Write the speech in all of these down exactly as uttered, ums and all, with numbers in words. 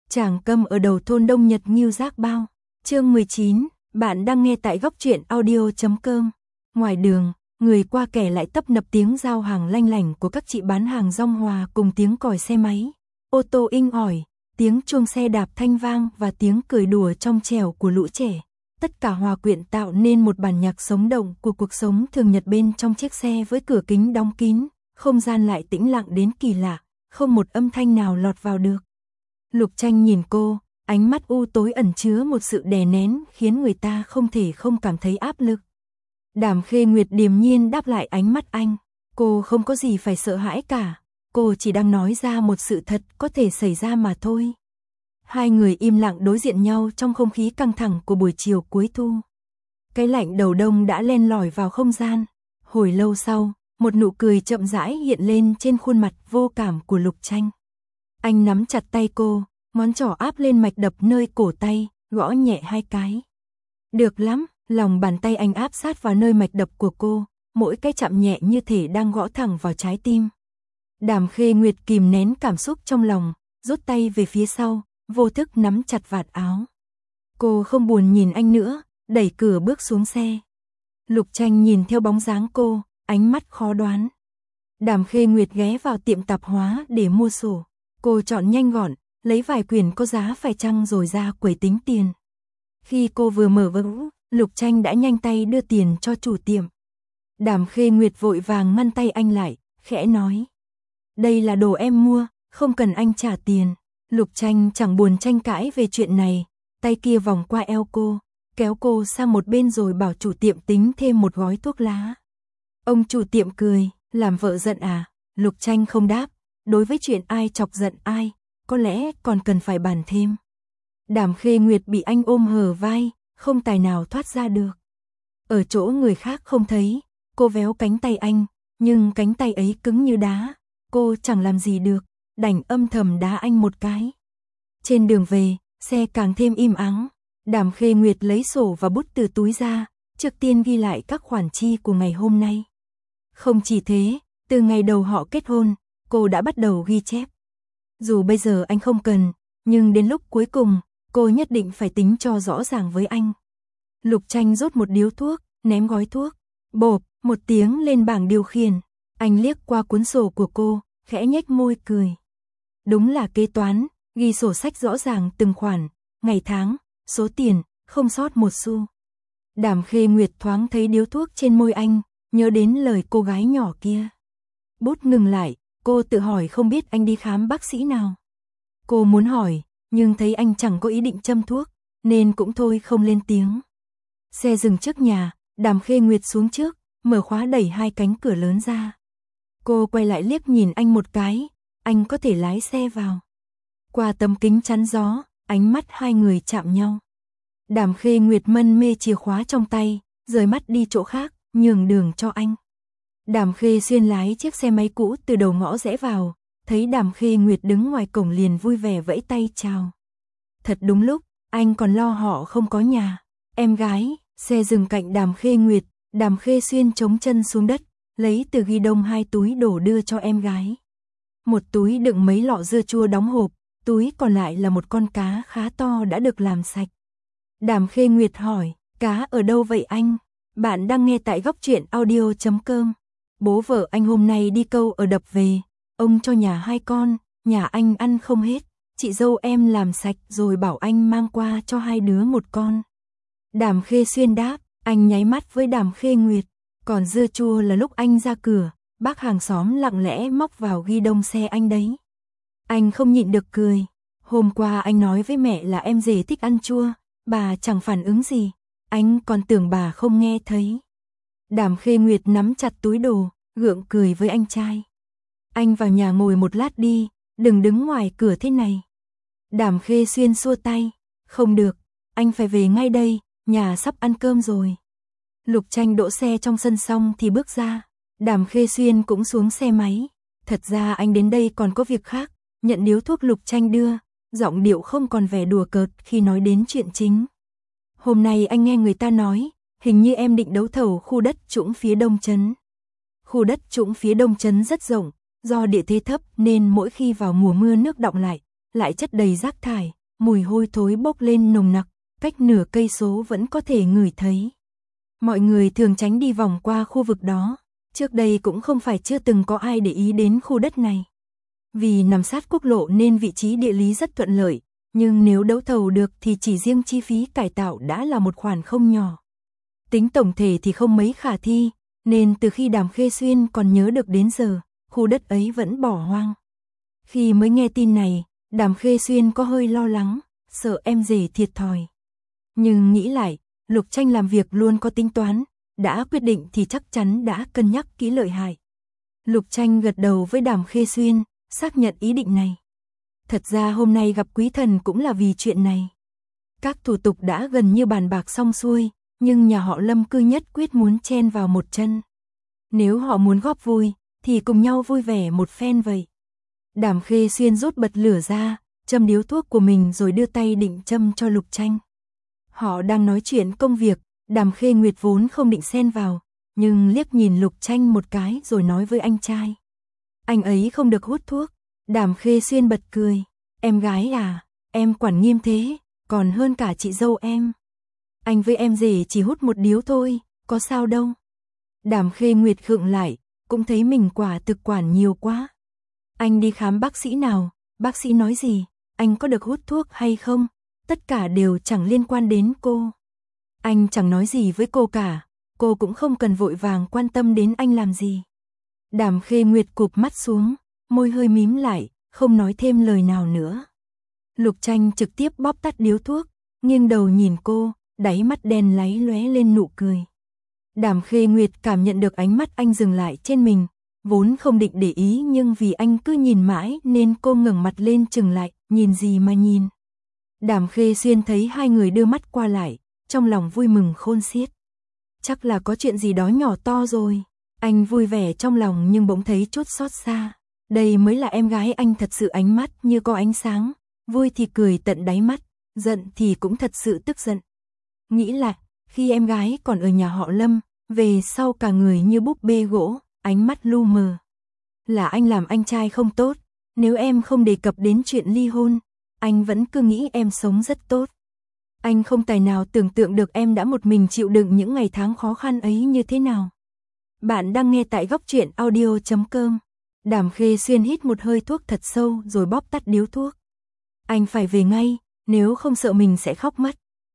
Tràng Câm ở đầu thôn Đông Nhật Ngưu Giác Bao. Chương mười chín, bạn đang nghe tại góc truyện audio chấm com. Ngoài đường, người qua kẻ lại tấp nập tiếng giao hàng lanh lảnh của các chị bán hàng rong hòa cùng tiếng còi xe máy, ô tô inh ỏi, tiếng chuông xe đạp thanh vang và tiếng cười đùa trong trẻo của lũ trẻ. Tất cả hòa quyện tạo nên một bản nhạc sống động của cuộc sống thường nhật bên trong chiếc xe với cửa kính đóng kín, không gian lại tĩnh lặng đến kỳ lạ, không một âm thanh nào lọt vào được. Lục Tranh nhìn cô, ánh mắt u tối ẩn chứa một sự đè nén khiến người ta không thể không cảm thấy áp lực. Đàm Khê Nguyệt điềm nhiên đáp lại ánh mắt anh, cô không có gì phải sợ hãi cả, cô chỉ đang nói ra một sự thật có thể xảy ra mà thôi. Hai người im lặng đối diện nhau trong không khí căng thẳng của buổi chiều cuối thu. Cái lạnh đầu đông đã len lỏi vào không gian. Hồi lâu sau, một nụ cười chậm rãi hiện lên trên khuôn mặt vô cảm của Lục Tranh. Anh nắm chặt tay cô, ngón trỏ áp lên mạch đập nơi cổ tay, gõ nhẹ hai cái. Được lắm, lòng bàn tay anh áp sát vào nơi mạch đập của cô, mỗi cái chạm nhẹ như thể đang gõ thẳng vào trái tim. Đàm Khê Nguyệt kìm nén cảm xúc trong lòng, rút tay về phía sau, vô thức nắm chặt vạt áo. Cô không buồn nhìn anh nữa, đẩy cửa bước xuống xe. Lục Tranh nhìn theo bóng dáng cô, ánh mắt khó đoán. Đàm Khê Nguyệt ghé vào tiệm tạp hóa để mua sổ. Cô chọn nhanh gọn, lấy vài quyển có giá phải chăng rồi ra quầy tính tiền. Khi cô vừa mở vỡ, Lục Tranh đã nhanh tay đưa tiền cho chủ tiệm. Đàm Khê Nguyệt vội vàng ngăn tay anh lại, khẽ nói. Đây là đồ em mua, không cần anh trả tiền. Lục Tranh chẳng buồn tranh cãi về chuyện này, tay kia vòng qua eo cô, kéo cô sang một bên rồi bảo chủ tiệm tính thêm một gói thuốc lá. Ông chủ tiệm cười, làm vợ giận à? Lục Tranh không đáp, đối với chuyện ai chọc giận ai, có lẽ còn cần phải bàn thêm. Đàm Khê Nguyệt bị anh ôm hở vai, không tài nào thoát ra được. Ở chỗ người khác không thấy, cô véo cánh tay anh, nhưng cánh tay ấy cứng như đá, cô chẳng làm gì được, đành âm thầm đá anh một cái. Trên đường về, xe càng thêm im ắng. Đàm Khê Nguyệt lấy sổ và bút từ túi ra, trước tiên ghi lại các khoản chi của ngày hôm nay. Không chỉ thế, từ ngày đầu họ kết hôn, cô đã bắt đầu ghi chép. Dù bây giờ anh không cần, nhưng đến lúc cuối cùng, cô nhất định phải tính cho rõ ràng với anh. Lục Tranh rút một điếu thuốc, ném gói thuốc. Bộp, một tiếng lên bảng điều khiển. Anh liếc qua cuốn sổ của cô, khẽ nhếch môi cười. Đúng là kế toán, ghi sổ sách rõ ràng từng khoản, ngày tháng, số tiền, không sót một xu. Đàm Khê Nguyệt thoáng thấy điếu thuốc trên môi anh, nhớ đến lời cô gái nhỏ kia. Bút ngừng lại, cô tự hỏi không biết anh đi khám bác sĩ nào. Cô muốn hỏi, nhưng thấy anh chẳng có ý định châm thuốc, nên cũng thôi không lên tiếng. Xe dừng trước nhà, Đàm Khê Nguyệt xuống trước, mở khóa đẩy hai cánh cửa lớn ra. Cô quay lại liếc nhìn anh một cái, anh có thể lái xe vào. Qua tấm kính chắn gió, ánh mắt hai người chạm nhau. Đàm Khê Nguyệt mân mê chìa khóa trong tay, rời mắt đi chỗ khác, nhường đường cho anh. Đàm Khê Xuyên lái chiếc xe máy cũ từ đầu ngõ rẽ vào, thấy Đàm Khê Nguyệt đứng ngoài cổng liền vui vẻ vẫy tay chào. Thật đúng lúc, anh còn lo họ không có nhà. Em gái, xe dừng cạnh Đàm Khê Nguyệt, Đàm Khê Xuyên chống chân xuống đất, lấy từ ghi đông hai túi đổ đưa cho em gái. Một túi đựng mấy lọ dưa chua đóng hộp, túi còn lại là một con cá khá to đã được làm sạch. Đàm Khê Nguyệt hỏi, cá ở đâu vậy anh? Bạn đang nghe tại góc truyện audio chấm com. Bố vợ anh hôm nay đi câu ở đập về, ông cho nhà hai con, nhà anh ăn không hết, chị dâu em làm sạch rồi bảo anh mang qua cho hai đứa một con. Đàm Khê Xuyên đáp, anh nháy mắt với Đàm Khê Nguyệt, còn dưa chua là lúc anh ra cửa, bác hàng xóm lặng lẽ móc vào ghi đông xe anh đấy. Anh không nhịn được cười, hôm qua anh nói với mẹ là em rể thích ăn chua, bà chẳng phản ứng gì, anh còn tưởng bà không nghe thấy. Đàm Khê Nguyệt nắm chặt túi đồ, gượng cười với anh trai. Anh vào nhà ngồi một lát đi, đừng đứng ngoài cửa thế này. Đàm Khê Xuyên xua tay, không được, anh phải về ngay đây, nhà sắp ăn cơm rồi. Lục Tranh đỗ xe trong sân xong thì bước ra, Đàm Khê Xuyên cũng xuống xe máy. Thật ra anh đến đây còn có việc khác, nhận điếu thuốc Lục Tranh đưa, giọng điệu không còn vẻ đùa cợt khi nói đến chuyện chính. Hôm nay anh nghe người ta nói, hình như em định đấu thầu khu đất trũng phía đông trấn. Khu đất trũng phía đông trấn rất rộng, do địa thế thấp nên mỗi khi vào mùa mưa nước đọng lại, lại chất đầy rác thải, mùi hôi thối bốc lên nồng nặc, cách nửa cây số vẫn có thể ngửi thấy. Mọi người thường tránh đi vòng qua khu vực đó, trước đây cũng không phải chưa từng có ai để ý đến khu đất này. Vì nằm sát quốc lộ nên vị trí địa lý rất thuận lợi, nhưng nếu đấu thầu được thì chỉ riêng chi phí cải tạo đã là một khoản không nhỏ. Tính tổng thể thì không mấy khả thi, nên từ khi Đàm Khê Xuyên còn nhớ được đến giờ, khu đất ấy vẫn bỏ hoang. Khi mới nghe tin này, Đàm Khê Xuyên có hơi lo lắng, sợ em rể thiệt thòi. Nhưng nghĩ lại, Lục Tranh làm việc luôn có tính toán, đã quyết định thì chắc chắn đã cân nhắc kỹ lợi hại. Lục Tranh gật đầu với Đàm Khê Xuyên, xác nhận ý định này. Thật ra hôm nay gặp Quý Thần cũng là vì chuyện này. Các thủ tục đã gần như bàn bạc xong xuôi, nhưng nhà họ Lâm cứ nhất quyết muốn chen vào một chân. Nếu họ muốn góp vui, thì cùng nhau vui vẻ một phen vậy. Đàm Khê Xuyên rút bật lửa ra, châm điếu thuốc của mình rồi đưa tay định châm cho Lục Tranh. Họ đang nói chuyện công việc, Đàm Khê Nguyệt vốn không định xen vào, nhưng liếc nhìn Lục Tranh một cái rồi nói với anh trai. Anh ấy không được hút thuốc. Đàm Khê Xuyên bật cười. Em gái à, em quản nghiêm thế, còn hơn cả chị dâu em. Anh với em rể chỉ hút một điếu thôi, có sao đâu. Đàm Khê Nguyệt khựng lại, cũng thấy mình quả thực quản nhiều quá. Anh đi khám bác sĩ nào, bác sĩ nói gì, anh có được hút thuốc hay không, tất cả đều chẳng liên quan đến cô. Anh chẳng nói gì với cô cả, cô cũng không cần vội vàng quan tâm đến anh làm gì. Đàm Khê Nguyệt cụp mắt xuống, môi hơi mím lại, không nói thêm lời nào nữa. Lục Tranh trực tiếp bóp tắt điếu thuốc, nghiêng đầu nhìn cô, đáy mắt đen láy lóe lên nụ cười. Đàm Khê Nguyệt cảm nhận được ánh mắt anh dừng lại trên mình, vốn không định để ý nhưng vì anh cứ nhìn mãi nên cô ngẩng mặt lên chừng lại, nhìn gì mà nhìn. Đàm Khê Xuyên thấy hai người đưa mắt qua lại, trong lòng vui mừng khôn xiết. Chắc là có chuyện gì đó nhỏ to rồi. Anh vui vẻ trong lòng nhưng bỗng thấy chút xót xa. Đây mới là em gái anh thật sự, ánh mắt như có ánh sáng, vui thì cười tận đáy mắt, giận thì cũng thật sự tức giận. Nghĩ lại, khi em gái còn ở nhà họ Lâm, về sau cả người như búp bê gỗ, ánh mắt lu mờ. Là anh làm anh trai không tốt, nếu em không đề cập đến chuyện ly hôn, anh vẫn cứ nghĩ em sống rất tốt. Anh không tài nào tưởng tượng được em đã một mình chịu đựng những ngày tháng khó khăn ấy như thế nào. Bạn đang nghe tại góc truyện audio chấm com. Đàm Khê Xuyên hít một hơi thuốc thật sâu rồi bóp tắt điếu thuốc. Anh phải về ngay, nếu không sợ mình sẽ khóc mất.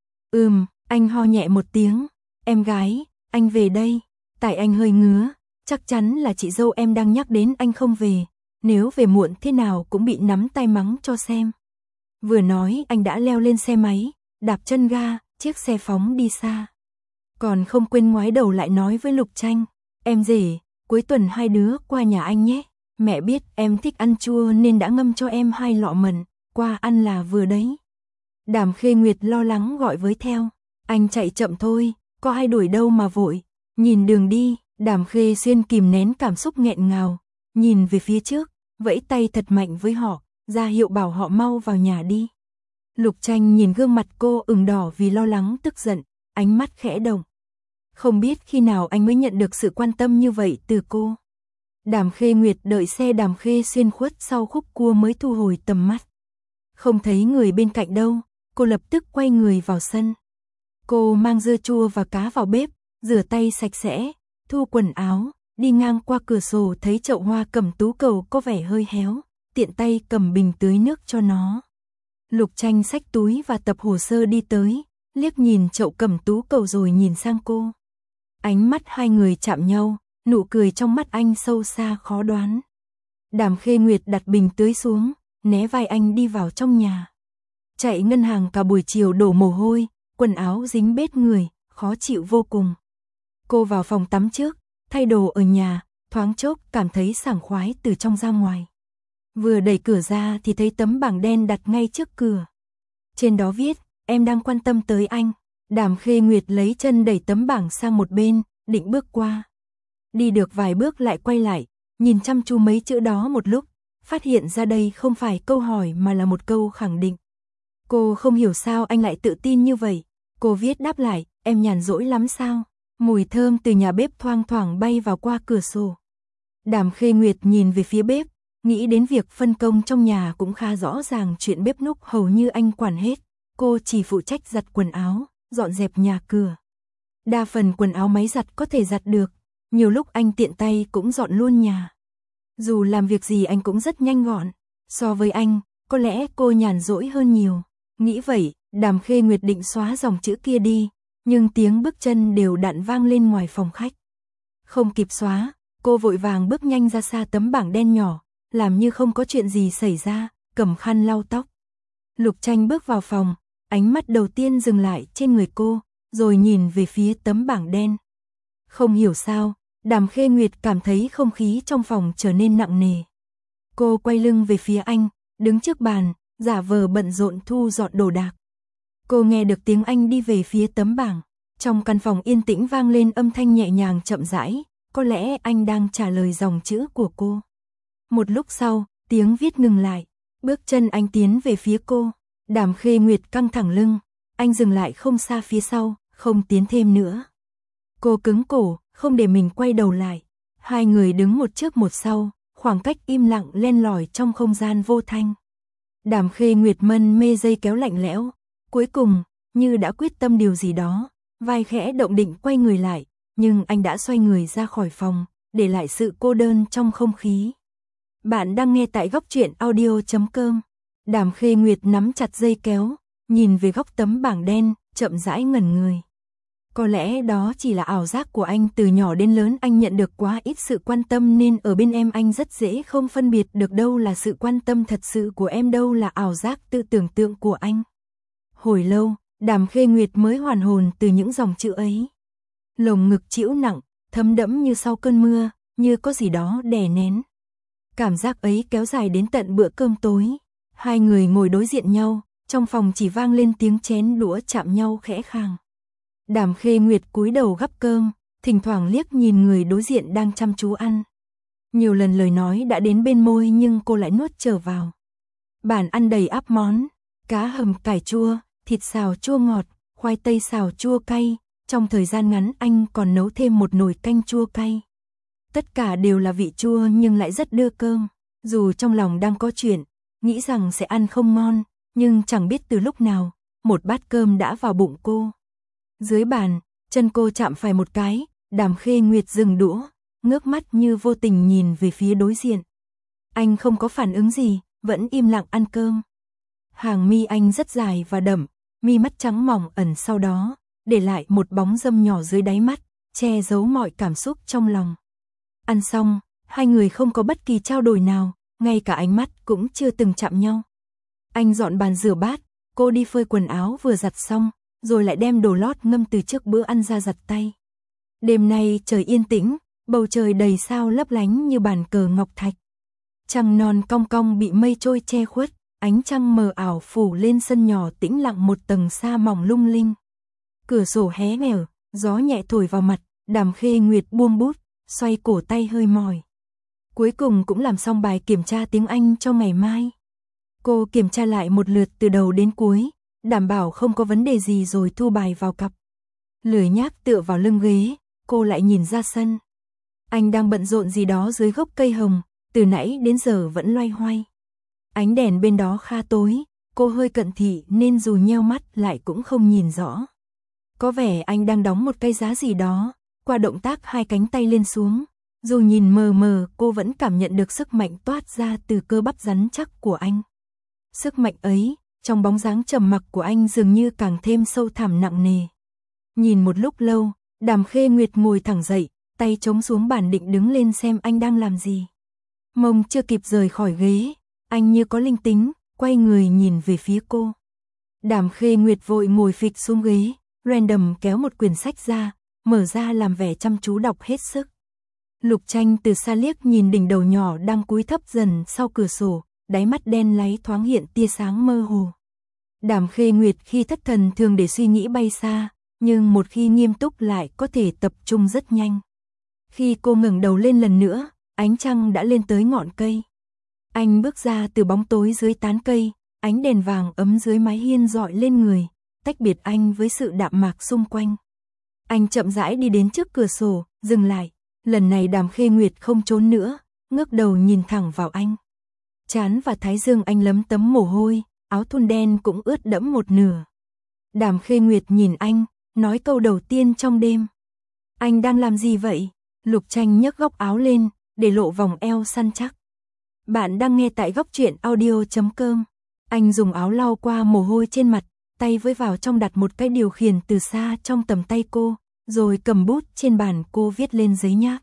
Ừm, anh ho nhẹ một tiếng. Em gái, anh về đây. Tại anh hơi ngứa, chắc chắn là chị dâu em đang nhắc đến anh không về. Nếu về muộn thế nào cũng bị nắm tay mắng cho xem. Vừa nói anh đã leo lên xe máy, đạp chân ga, chiếc xe phóng đi xa. Còn không quên ngoái đầu lại nói với Lục Tranh. Em rể, cuối tuần hai đứa qua nhà anh nhé. Mẹ biết em thích ăn chua nên đã ngâm cho em hai lọ mận, qua ăn là vừa đấy. Đàm Khê Nguyệt lo lắng gọi với theo. Anh chạy chậm thôi, có ai đuổi đâu mà vội. Nhìn đường đi, Đàm Khê Xuyên kìm nén cảm xúc nghẹn ngào, nhìn về phía trước, vẫy tay thật mạnh với họ, ra hiệu bảo họ mau vào nhà đi. Lục Tranh nhìn gương mặt cô ửng đỏ vì lo lắng tức giận, ánh mắt khẽ động. Không biết khi nào anh mới nhận được sự quan tâm như vậy từ cô. Đàm Khê Nguyệt đợi xe Đàm Khê Xuyên khuất sau khúc cua mới thu hồi tầm mắt. Không thấy người bên cạnh đâu, cô lập tức quay người vào sân. Cô mang dưa chua và cá vào bếp, rửa tay sạch sẽ, thu quần áo, đi ngang qua cửa sổ thấy chậu hoa cẩm tú cầu có vẻ hơi héo, tiện tay cầm bình tưới nước cho nó. Lục Tranh xách túi và tập hồ sơ đi tới, liếc nhìn chậu cẩm tú cầu rồi nhìn sang cô. Ánh mắt hai người chạm nhau, nụ cười trong mắt anh sâu xa khó đoán. Đàm Khê Nguyệt đặt bình tưới xuống, né vai anh đi vào trong nhà. Chạy ngân hàng cả buổi chiều đổ mồ hôi, quần áo dính bết người, khó chịu vô cùng. Cô vào phòng tắm trước, thay đồ ở nhà, thoáng chốc cảm thấy sảng khoái từ trong ra ngoài. Vừa đẩy cửa ra thì thấy tấm bảng đen đặt ngay trước cửa. Trên đó viết, em đang quan tâm tới anh. Đàm Khê Nguyệt lấy chân đẩy tấm bảng sang một bên, định bước qua. Đi được vài bước lại quay lại, nhìn chăm chú mấy chữ đó một lúc, phát hiện ra đây không phải câu hỏi mà là một câu khẳng định. Cô không hiểu sao anh lại tự tin như vậy. Cô viết đáp lại, em nhàn rỗi lắm sao? Mùi thơm từ nhà bếp thoang thoảng bay vào qua cửa sổ. Đàm Khê Nguyệt nhìn về phía bếp, Nghĩ đến việc phân công trong nhà cũng khá rõ ràng, chuyện bếp núc hầu như anh quản hết, cô chỉ phụ trách giặt quần áo, dọn dẹp nhà cửa. Đa phần quần áo máy giặt có thể giặt được, nhiều lúc anh tiện tay cũng dọn luôn nhà. Dù làm việc gì anh cũng rất nhanh gọn, so với anh, có lẽ cô nhàn rỗi hơn nhiều. Nghĩ vậy, Đàm Khê Nguyệt định xóa dòng chữ kia đi, nhưng tiếng bước chân đều đặn vang lên ngoài phòng khách. Không kịp xóa, cô vội vàng bước nhanh ra xa tấm bảng đen nhỏ, làm như không có chuyện gì xảy ra, cầm khăn lau tóc. Lục Tranh bước vào phòng, ánh mắt đầu tiên dừng lại trên người cô, rồi nhìn về phía tấm bảng đen. Không hiểu sao, Đàm Khê Nguyệt cảm thấy không khí trong phòng trở nên nặng nề. Cô quay lưng về phía anh, đứng trước bàn, giả vờ bận rộn thu dọn đồ đạc. Cô nghe được tiếng anh đi về phía tấm bảng. Trong căn phòng yên tĩnh vang lên âm thanh nhẹ nhàng chậm rãi, có lẽ anh đang trả lời dòng chữ của cô. Một lúc sau, tiếng viết ngừng lại, bước chân anh tiến về phía cô. Đàm Khê Nguyệt căng thẳng lưng, anh dừng lại không xa phía sau, không tiến thêm nữa. Cô cứng cổ, không để mình quay đầu lại. Hai người đứng một trước một sau, khoảng cách im lặng len lỏi trong không gian vô thanh. Đàm Khê Nguyệt mân mê dây kéo lạnh lẽo, cuối cùng, như đã quyết tâm điều gì đó, vai khẽ động định quay người lại, nhưng anh đã xoay người ra khỏi phòng, để lại sự cô đơn trong không khí. Bạn đang nghe tại góc truyện audio chấm com. Đàm Khê Nguyệt nắm chặt dây kéo, nhìn về góc tấm bảng đen, chậm rãi ngẩn người. Có lẽ đó chỉ là ảo giác của anh, từ nhỏ đến lớn anh nhận được quá ít sự quan tâm nên ở bên em anh rất dễ không phân biệt được đâu là sự quan tâm thật sự của em, đâu là ảo giác tự tưởng tượng của anh. Hồi lâu, Đàm Khê Nguyệt mới hoàn hồn từ những dòng chữ ấy. Lồng ngực trĩu nặng, thấm đẫm như sau cơn mưa, như có gì đó đè nén. Cảm giác ấy kéo dài đến tận bữa cơm tối. Hai người ngồi đối diện nhau, trong phòng chỉ vang lên tiếng chén đũa chạm nhau khẽ khàng. Đàm Khê Nguyệt cúi đầu gắp cơm, thỉnh thoảng liếc nhìn người đối diện đang chăm chú ăn. Nhiều lần lời nói đã đến bên môi nhưng cô lại nuốt trở vào. Bàn ăn đầy ắp món, cá hầm cải chua, thịt xào chua ngọt, khoai tây xào chua cay, trong thời gian ngắn anh còn nấu thêm một nồi canh chua cay. Tất cả đều là vị chua nhưng lại rất đưa cơm, dù trong lòng đang có chuyện, nghĩ rằng sẽ ăn không ngon, nhưng chẳng biết từ lúc nào, một bát cơm đã vào bụng cô. Dưới bàn, chân cô chạm phải một cái, Đàm Khê Nguyệt dừng đũa, ngước mắt như vô tình nhìn về phía đối diện. Anh không có phản ứng gì, vẫn im lặng ăn cơm. Hàng mi anh rất dài và đậm, mi mắt trắng mỏng ẩn sau đó, để lại một bóng râm nhỏ dưới đáy mắt, che giấu mọi cảm xúc trong lòng. Ăn xong, hai người không có bất kỳ trao đổi nào, ngay cả ánh mắt cũng chưa từng chạm nhau. Anh dọn bàn rửa bát, cô đi phơi quần áo vừa giặt xong, rồi lại đem đồ lót ngâm từ trước bữa ăn ra giặt tay. Đêm nay trời yên tĩnh, bầu trời đầy sao lấp lánh như bàn cờ ngọc thạch. Trăng non cong cong bị mây trôi che khuất, ánh trăng mờ ảo phủ lên sân nhỏ tĩnh lặng một tầng sa mỏng lung linh. Cửa sổ hé mở, gió nhẹ thổi vào mặt, Đàm Khê Nguyệt buông bút, xoay cổ tay hơi mỏi. Cuối cùng cũng làm xong bài kiểm tra tiếng Anh cho ngày mai. Cô kiểm tra lại một lượt từ đầu đến cuối, đảm bảo không có vấn đề gì rồi thu bài vào cặp. Lười nhác tựa vào lưng ghế, cô lại nhìn ra sân. Anh đang bận rộn gì đó dưới gốc cây hồng, từ nãy đến giờ vẫn loay hoay. Ánh đèn bên đó khá tối, cô hơi cận thị nên dù nheo mắt lại cũng không nhìn rõ. Có vẻ anh đang đóng một cây giá gì đó, qua động tác hai cánh tay lên xuống. Dù nhìn mờ mờ, cô vẫn cảm nhận được sức mạnh toát ra từ cơ bắp rắn chắc của anh. Sức mạnh ấy, trong bóng dáng trầm mặc của anh dường như càng thêm sâu thẳm nặng nề. Nhìn một lúc lâu, Đàm Khê Nguyệt ngồi thẳng dậy, tay chống xuống bàn định đứng lên xem anh đang làm gì. Mông chưa kịp rời khỏi ghế, anh như có linh tính, quay người nhìn về phía cô. Đàm Khê Nguyệt vội ngồi phịch xuống ghế, random kéo một quyển sách ra, mở ra làm vẻ chăm chú đọc hết sức. Lục Tranh từ xa liếc nhìn đỉnh đầu nhỏ đang cúi thấp dần sau cửa sổ, đáy mắt đen láy thoáng hiện tia sáng mơ hồ. Đàm Khê Nguyệt khi thất thần thường để suy nghĩ bay xa, nhưng một khi nghiêm túc lại có thể tập trung rất nhanh. Khi cô ngẩng đầu lên lần nữa, ánh trăng đã lên tới ngọn cây. Anh bước ra từ bóng tối dưới tán cây, ánh đèn vàng ấm dưới mái hiên rọi lên người, tách biệt anh với sự đạm mạc xung quanh. Anh chậm rãi đi đến trước cửa sổ, dừng lại. Lần này Đàm Khê Nguyệt không trốn nữa, ngước đầu nhìn thẳng vào anh. Trán và thái dương anh lấm tấm mồ hôi, áo thun đen cũng ướt đẫm một nửa. Đàm Khê Nguyệt nhìn anh, nói câu đầu tiên trong đêm. Anh đang làm gì vậy? Lục Tranh nhấc góc áo lên, để lộ vòng eo săn chắc. Bạn đang nghe tại góc truyện audio chấm com. Anh dùng áo lau qua mồ hôi trên mặt, tay với vào trong đặt một cái điều khiển từ xa trong tầm tay cô, rồi cầm bút trên bàn cô viết lên giấy nháp.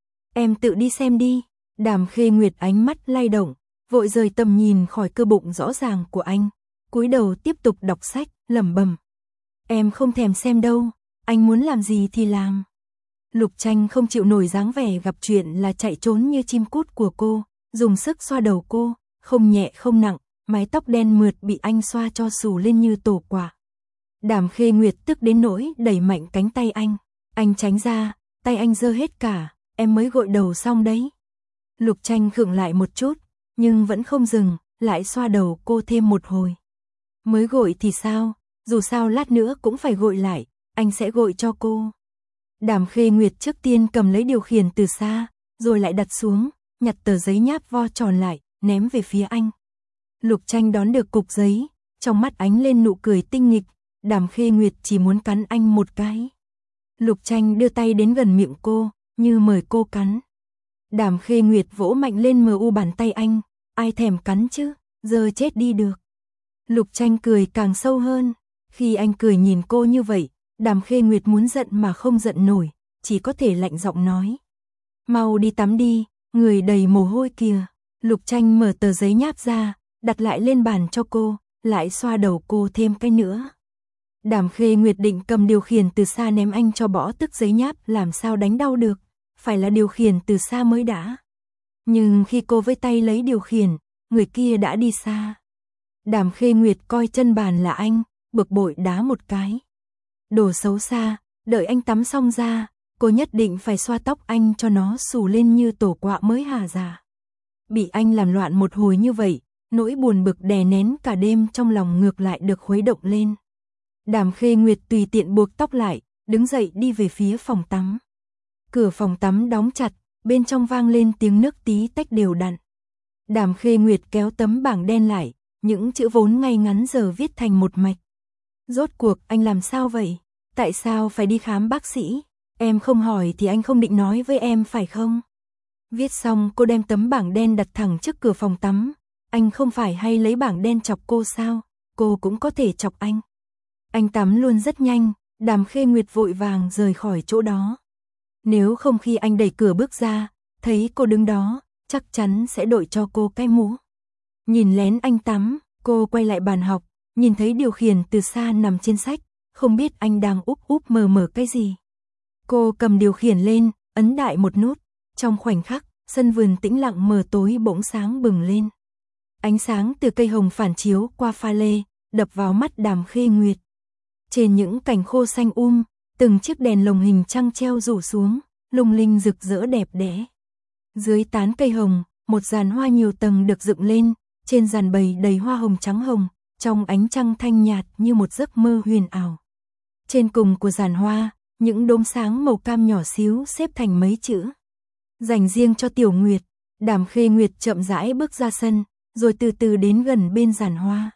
Em tự đi xem đi. Đàm Khê Nguyệt ánh mắt lay động, vội rời tầm nhìn khỏi cơ bụng rõ ràng của anh, cúi đầu tiếp tục đọc sách, lẩm bẩm. Em không thèm xem đâu, anh muốn làm gì thì làm. Lục Tranh không chịu nổi dáng vẻ gặp chuyện là chạy trốn như chim cút của cô, dùng sức xoa đầu cô, không nhẹ không nặng, mái tóc đen mượt bị anh xoa cho xù lên như tổ quả. Đàm Khê Nguyệt tức đến nỗi đẩy mạnh cánh tay anh, anh tránh ra, tay anh giơ hết cả, em mới gội đầu xong đấy. Lục Tranh khựng lại một chút, nhưng vẫn không dừng, lại xoa đầu cô thêm một hồi. Mới gội thì sao, dù sao lát nữa cũng phải gội lại, anh sẽ gội cho cô. Đàm Khê Nguyệt trước tiên cầm lấy điều khiển từ xa, rồi lại đặt xuống, nhặt tờ giấy nháp vo tròn lại, ném về phía anh. Lục Tranh đón được cục giấy, trong mắt ánh lên nụ cười tinh nghịch, Đàm Khê Nguyệt chỉ muốn cắn anh một cái. Lục Tranh đưa tay đến gần miệng cô, như mời cô cắn. Đàm Khê Nguyệt vỗ mạnh lên mờ u bàn tay anh, ai thèm cắn chứ, giờ chết đi được. Lục Tranh cười càng sâu hơn, khi anh cười nhìn cô như vậy, Đàm Khê Nguyệt muốn giận mà không giận nổi, chỉ có thể lạnh giọng nói. Mau đi tắm đi, người đầy mồ hôi kìa. Lục Tranh mở tờ giấy nháp ra, đặt lại lên bàn cho cô, lại xoa đầu cô thêm cái nữa. Đàm Khê Nguyệt định cầm điều khiển từ xa ném anh cho bỏ tức giấy nháp làm sao đánh đau được, phải là điều khiển từ xa mới đã. Nhưng khi cô với tay lấy điều khiển, người kia đã đi xa. Đàm Khê Nguyệt coi chân bàn là anh, bực bội đá một cái. Đồ xấu xa, đợi anh tắm xong ra, cô nhất định phải xoa tóc anh cho nó xù lên như tổ quạ mới hà già. Bị anh làm loạn một hồi như vậy, nỗi buồn bực đè nén cả đêm trong lòng ngược lại được khuấy động lên. Đàm Khê Nguyệt tùy tiện buộc tóc lại, đứng dậy đi về phía phòng tắm. Cửa phòng tắm đóng chặt, bên trong vang lên tiếng nước tí tách đều đặn. Đàm Khê Nguyệt kéo tấm bảng đen lại, những chữ vốn ngay ngắn giờ viết thành một mạch. Rốt cuộc anh làm sao vậy? Tại sao phải đi khám bác sĩ? Em không hỏi thì anh không định nói với em phải không? Viết xong cô đem tấm bảng đen đặt thẳng trước cửa phòng tắm. Anh không phải hay lấy bảng đen chọc cô sao? Cô cũng có thể chọc anh. Anh tắm luôn rất nhanh, Đàm Khê Nguyệt vội vàng rời khỏi chỗ đó. Nếu không khi anh đẩy cửa bước ra, thấy cô đứng đó, chắc chắn sẽ đội cho cô cái mũ. Nhìn lén anh tắm, cô quay lại bàn học, nhìn thấy điều khiển từ xa nằm trên sách, không biết anh đang úp úp mờ mờ cái gì. Cô cầm điều khiển lên, ấn đại một nút, trong khoảnh khắc, sân vườn tĩnh lặng mờ tối bỗng sáng bừng lên. Ánh sáng từ cây hồng phản chiếu qua pha lê, đập vào mắt Đàm Khê Nguyệt. Trên những cành khô xanh um, từng chiếc đèn lồng hình trăng treo rủ xuống, lung linh rực rỡ đẹp đẽ. Dưới tán cây hồng, một giàn hoa nhiều tầng được dựng lên, trên giàn bầy đầy hoa hồng trắng hồng, trong ánh trăng thanh nhạt như một giấc mơ huyền ảo. Trên cùng của giàn hoa, những đốm sáng màu cam nhỏ xíu xếp thành mấy chữ. Dành riêng cho Tiểu Nguyệt. Đàm Khê Nguyệt chậm rãi bước ra sân, rồi từ từ đến gần bên giàn hoa.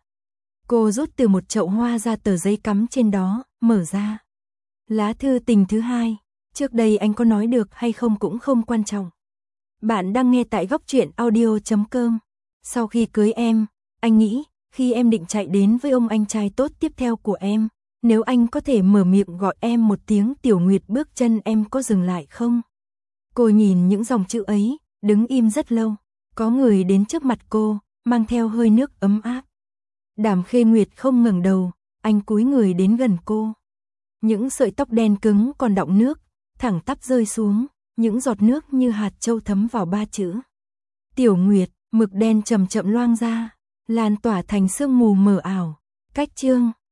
Cô rút từ một chậu hoa ra tờ giấy cắm trên đó, mở ra. Lá thư tình thứ hai, trước đây anh có nói được hay không cũng không quan trọng. Bạn đang nghe tại góc truyện audio chấm com. Sau khi cưới em, anh nghĩ, khi em định chạy đến với ông anh trai tốt tiếp theo của em, nếu anh có thể mở miệng gọi em một tiếng Tiểu Nguyệt, bước chân em có dừng lại không? Cô nhìn những dòng chữ ấy, đứng im rất lâu. Có người đến trước mặt cô, mang theo hơi nước ấm áp. Đàm Khê Nguyệt không ngẩng đầu, anh cúi người đến gần cô. Những sợi tóc đen cứng còn đọng nước, thẳng tắp rơi xuống, những giọt nước như hạt châu thấm vào ba chữ. Tiểu Nguyệt, mực đen chậm chậm loang ra, lan tỏa thành sương mù mờ ảo. Cách chương